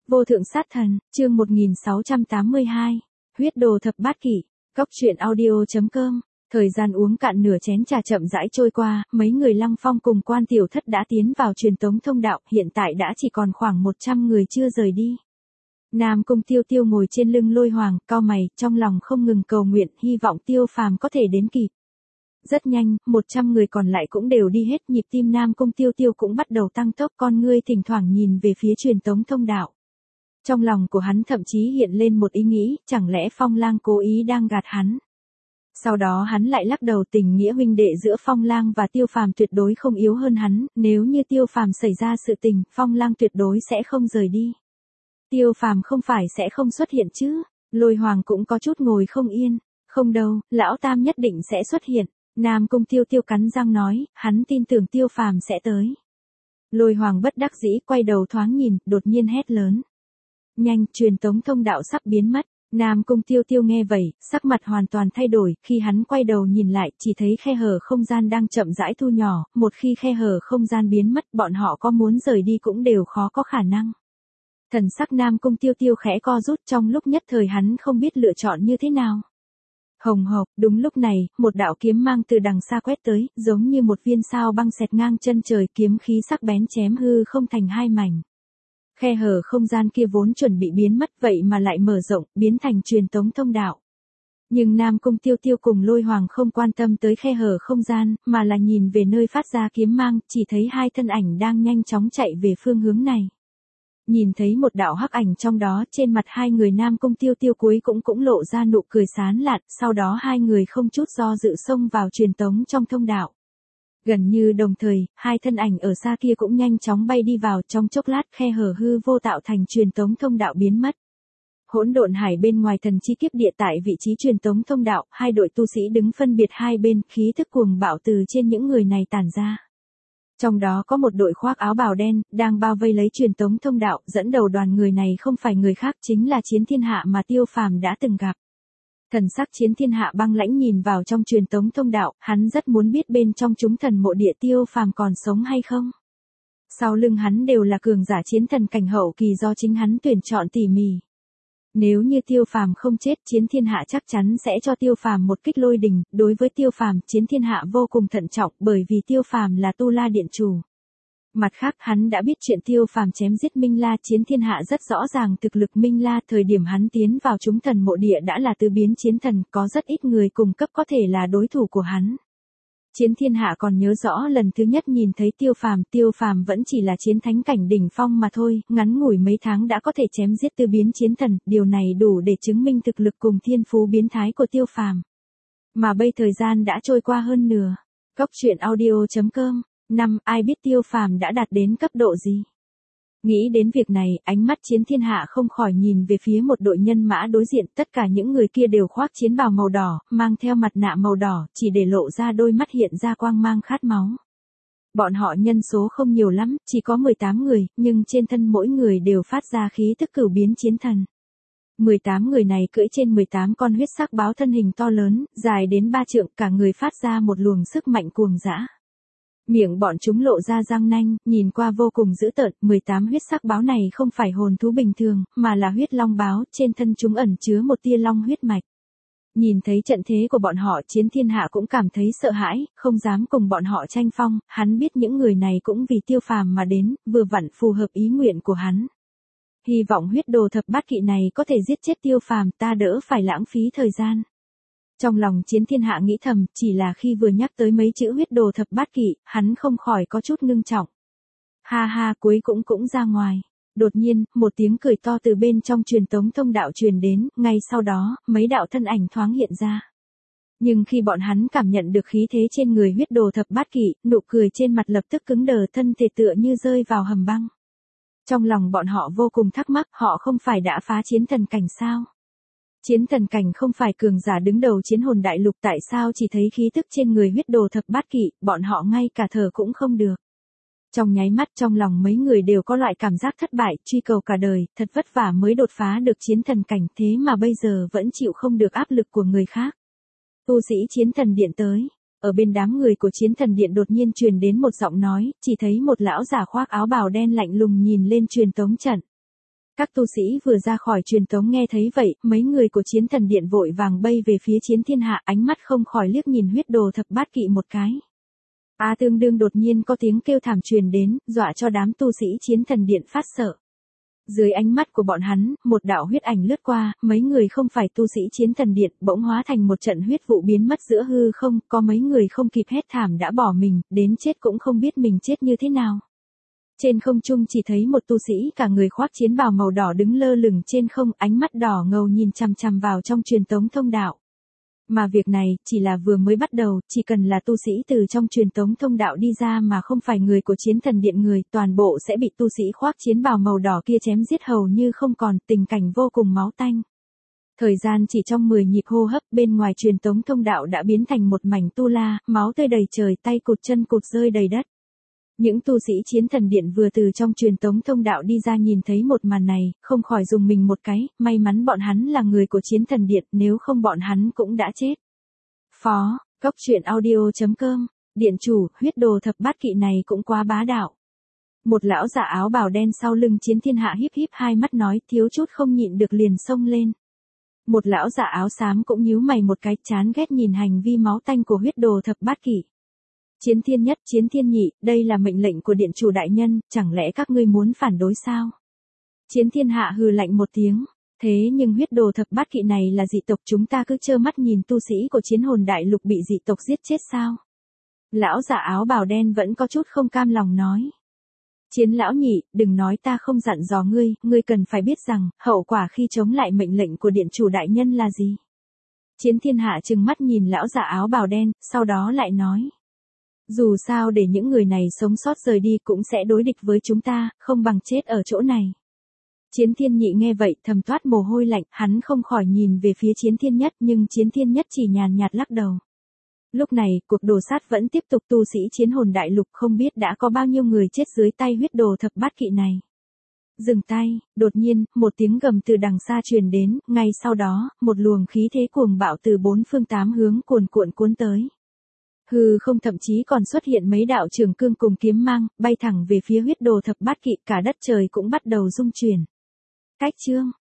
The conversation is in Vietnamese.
Vô thượng sát thần, chương 1682. Huyết đồ thập bát kỷ. Cóc truyện audio.com. Thời gian uống cạn nửa chén trà chậm rãi trôi qua, mấy người Lăng Phong cùng Quan Tiểu Thất đã tiến vào truyền tống thông đạo, hiện tại đã chỉ còn khoảng 100 người chưa rời đi. Nam Cung Tiêu Tiêu ngồi trên lưng Lôi Hoàng, cau mày, trong lòng không ngừng cầu nguyện, hy vọng Tiêu Phàm có thể đến kịp. Rất nhanh, 100 người còn lại cũng đều đi hết, nhịp tim Nam Cung Tiêu Tiêu cũng bắt đầu tăng tốc, con ngươi thỉnh thoảng nhìn về phía truyền tống thông đạo. Trong lòng của hắn thậm chí hiện lên một ý nghĩ, chẳng lẽ Phong Lang cố ý đang gạt hắn. Sau đó hắn lại lắc đầu, tình nghĩa huynh đệ giữa Phong Lang và Tiêu Phàm tuyệt đối không yếu hơn hắn, nếu như Tiêu Phàm xảy ra sự tình, Phong Lang tuyệt đối sẽ không rời đi. Tiêu Phàm không phải sẽ không xuất hiện chứ? Lôi Hoàng cũng có chút ngồi không yên. Không đâu, lão tam nhất định sẽ xuất hiện. Nam Cung Tiêu Tiêu cắn răng nói, hắn tin tưởng Tiêu Phàm sẽ tới. Lôi Hoàng bất đắc dĩ quay đầu thoáng nhìn, đột nhiên hét lớn. Nhanh, truyền tống thông đạo sắp biến mất. Nam Cung Tiêu Tiêu nghe vậy, sắc mặt hoàn toàn thay đổi, khi hắn quay đầu nhìn lại, chỉ thấy khe hở không gian đang chậm rãi thu nhỏ, một khi khe hở không gian biến mất, bọn họ có muốn rời đi cũng đều khó có khả năng. Thần sắc Nam Cung Tiêu Tiêu khẽ co rút, trong lúc nhất thời hắn không biết lựa chọn như thế nào. Hồng hộc, đúng lúc này, một đạo kiếm mang từ đằng xa quét tới, giống như một viên sao băng xẹt ngang chân trời, kiếm khí sắc bén chém hư không thành hai mảnh. Khe hở không gian kia vốn chuẩn bị biến mất, vậy mà lại mở rộng, biến thành truyền tống thông đạo. Nhưng Nam Cung Tiêu Tiêu cùng Lôi Hoàng không quan tâm tới khe hở không gian, mà là nhìn về nơi phát ra kiếm mang, chỉ thấy hai thân ảnh đang nhanh chóng chạy về phương hướng này. Nhìn thấy một đạo hắc ảnh trong đó, trên mặt hai người Nam Cung Tiêu Tiêu cuối cũng lộ ra nụ cười sán lạn, sau đó hai người không chút do dự xông vào truyền tống trong thông đạo. Gần như đồng thời, hai thân ảnh ở xa kia cũng nhanh chóng bay đi vào, trong chốc lát khe hở hư vô tạo thành truyền tống thông đạo biến mất. Hỗn độn hải bên ngoài thần chi kiếp địa, tại vị trí truyền tống thông đạo, hai đội tu sĩ đứng phân biệt hai bên, khí thức cuồng bạo từ trên những người này tản ra. Trong đó có một đội khoác áo bào đen, đang bao vây lấy truyền tống thông đạo, dẫn đầu đoàn người này không phải người khác, chính là Chiến Thiên Hạ mà Tiêu Phàm đã từng gặp. Thần sắc Chiến Thiên Hạ băng lãnh nhìn vào trong truyền tống thông đạo, hắn rất muốn biết bên trong chúng thần mộ địa Tiêu Phàm còn sống hay không. Sau lưng hắn đều là cường giả chiến thần cảnh hậu kỳ do chính hắn tuyển chọn tỉ mỉ. Nếu như Tiêu Phàm không chết, Chiến Thiên Hạ chắc chắn sẽ cho Tiêu Phàm một kích lôi đình. Đối với Tiêu Phàm, Chiến Thiên Hạ vô cùng thận trọng, bởi vì Tiêu Phàm là Tu La điện chủ. Mặt khác, hắn đã biết chuyện Tiêu Phàm chém giết Minh La, Chiến Thiên Hạ rất rõ ràng thực lực Minh La, thời điểm hắn tiến vào chúng thần mộ địa đã là tứ biến chiến thần, có rất ít người cùng cấp có thể là đối thủ của hắn. Chiến Thiên Hạ còn nhớ rõ lần thứ nhất nhìn thấy Tiêu Phàm vẫn chỉ là chiến thánh cảnh đỉnh phong mà thôi, ngắn ngủi mấy tháng đã có thể chém giết tứ biến chiến thần, điều này đủ để chứng minh thực lực cùng thiên phú biến thái của Tiêu Phàm. Mà bây thời gian đã trôi qua hơn nửa. Cóc truyện audio.com. Ai biết Tiêu Phàm đã đạt đến cấp độ gì? Nghĩ đến việc này, ánh mắt Chiến Thiên Hạ không khỏi nhìn về phía một đội nhân mã đối diện, tất cả những người kia đều khoác chiến bào màu đỏ, mang theo mặt nạ màu đỏ, chỉ để lộ ra đôi mắt hiện ra quang mang khát máu. Bọn họ nhân số không nhiều lắm, chỉ có 18 người, nhưng trên thân mỗi người đều phát ra khí tức cửu biến chiến thần. 18 người này cưỡi trên 18 con huyết sắc báo thân hình to lớn, dài đến 3 trượng, cả người phát ra một luồng sức mạnh cuồng dã. Miệng bọn chúng lộ ra răng nanh, nhìn qua vô cùng dữ tợn, 18 huyết sắc báo này không phải hồn thú bình thường, mà là huyết long báo, trên thân chúng ẩn chứa một tia long huyết mạch. Nhìn thấy trận thế của bọn họ, Chiến Thiên Hạ cũng cảm thấy sợ hãi, không dám cùng bọn họ tranh phong, hắn biết những người này cũng vì Tiêu Phàm mà đến, vừa vặn phù hợp ý nguyện của hắn. Hy vọng huyết đồ thập bát kỵ này có thể giết chết Tiêu Phàm, ta đỡ phải lãng phí thời gian. Trong lòng Chiến Thiên Hạ nghĩ thầm, chỉ là khi vừa nhắc tới mấy chữ huyết đồ thập bát kỵ, hắn không khỏi có chút ngưng trọng. Ha ha, cuối cũng ra ngoài. Đột nhiên, một tiếng cười to từ bên trong truyền tống thông đạo truyền đến, ngay sau đó, mấy đạo thân ảnh thoáng hiện ra. Nhưng khi bọn hắn cảm nhận được khí thế trên người huyết đồ thập bát kỵ, nụ cười trên mặt lập tức cứng đờ, thân thể tựa như rơi vào hầm băng. Trong lòng bọn họ vô cùng thắc mắc, họ không phải đã phá chiến thần cảnh sao? Chiến thần cảnh không phải cường giả đứng đầu chiến hồn đại lục, tại sao chỉ thấy khí tức trên người huyết đồ thập bát kỵ, bọn họ ngay cả thở cũng không được. Trong nháy mắt trong lòng mấy người đều có loại cảm giác thất bại, truy cầu cả đời, thật vất vả mới đột phá được chiến thần cảnh, thế mà bây giờ vẫn chịu không được áp lực của người khác. Tu sĩ chiến thần điện tới. Ở bên đám người của chiến thần điện đột nhiên truyền đến một giọng nói, chỉ thấy một lão giả khoác áo bào đen lạnh lùng nhìn lên truyền tống trận. Các tu sĩ vừa ra khỏi truyền tống nghe thấy vậy, mấy người của chiến thần điện vội vàng bay về phía chiến thiên hạ, ánh mắt không khỏi liếc nhìn huyết đồ thập bát kỵ một cái. Tương đương đột nhiên có tiếng kêu thảm truyền đến, dọa cho đám tu sĩ chiến thần điện phát sợ. Dưới ánh mắt của bọn hắn, một đạo huyết ảnh lướt qua, mấy người không phải tu sĩ chiến thần điện, bỗng hóa thành một trận huyết vụ biến mất giữa hư không, có mấy người không kịp hét thảm đã bỏ mình, đến chết cũng không biết mình chết như thế nào. Trên không trung chỉ thấy một tu sĩ cả người khoác chiến bào màu đỏ đứng lơ lửng trên không, ánh mắt đỏ ngầu nhìn chằm chằm vào trong truyền tống thông đạo. Mà việc này, chỉ là vừa mới bắt đầu, chỉ cần là tu sĩ từ trong truyền tống thông đạo đi ra mà không phải người của chiến thần điện người, toàn bộ sẽ bị tu sĩ khoác chiến bào màu đỏ kia chém giết hầu như không còn, tình cảnh vô cùng máu tanh. Thời gian chỉ trong 10 nhịp hô hấp, bên ngoài truyền tống thông đạo đã biến thành một mảnh tu la, máu tươi đầy trời, tay cụt chân cụt rơi đầy đất. Những tu sĩ chiến thần điện vừa từ trong truyền tống thông đạo đi ra nhìn thấy một màn này, không khỏi dùng mình một cái, may mắn bọn hắn là người của chiến thần điện, nếu không bọn hắn cũng đã chết. Phó, Cốc Truyện Audio.com, Điện chủ, huyết đồ thập bát kỵ này cũng quá bá đạo. Một lão giả áo bào đen sau lưng chiến thiên hạ híp híp hai mắt nói, thiếu chút không nhịn được liền xông lên. Một lão giả áo xám cũng nhíu mày một cái, chán ghét nhìn hành vi máu tanh của huyết đồ thập bát kỵ. Chiến thiên nhất, chiến thiên nhị, đây là mệnh lệnh của điện chủ đại nhân, chẳng lẽ các ngươi muốn phản đối sao? Chiến thiên hạ hừ lạnh một tiếng, thế nhưng huyết đồ thập bát kỵ này là dị tộc, chúng ta cứ trơ mắt nhìn tu sĩ của chiến hồn đại lục bị dị tộc giết chết sao? Lão giả áo bào đen vẫn có chút không cam lòng nói. Chiến lão nhị, đừng nói ta không dặn dò ngươi, ngươi cần phải biết rằng, hậu quả khi chống lại mệnh lệnh của điện chủ đại nhân là gì? Chiến thiên hạ trừng mắt nhìn lão giả áo bào đen, sau đó lại nói. Dù sao để những người này sống sót rời đi cũng sẽ đối địch với chúng ta, không bằng chết ở chỗ này. Chiến thiên nhị nghe vậy thầm toát mồ hôi lạnh, hắn không khỏi nhìn về phía chiến thiên nhất nhưng chiến thiên nhất chỉ nhàn nhạt lắc đầu. Lúc này, cuộc đồ sát vẫn tiếp tục, tu sĩ chiến hồn đại lục không biết đã có bao nhiêu người chết dưới tay huyết đồ thập bát kỵ này. Dừng tay, đột nhiên, một tiếng gầm từ đằng xa truyền đến, ngay sau đó, một luồng khí thế cuồng bạo từ bốn phương tám hướng cuồn cuộn cuốn tới. Hư không thậm chí còn xuất hiện mấy đạo trường cương cùng kiếm mang, bay thẳng về phía huyết đồ thập bát kỵ, cả đất trời cũng bắt đầu rung chuyển. Cách chương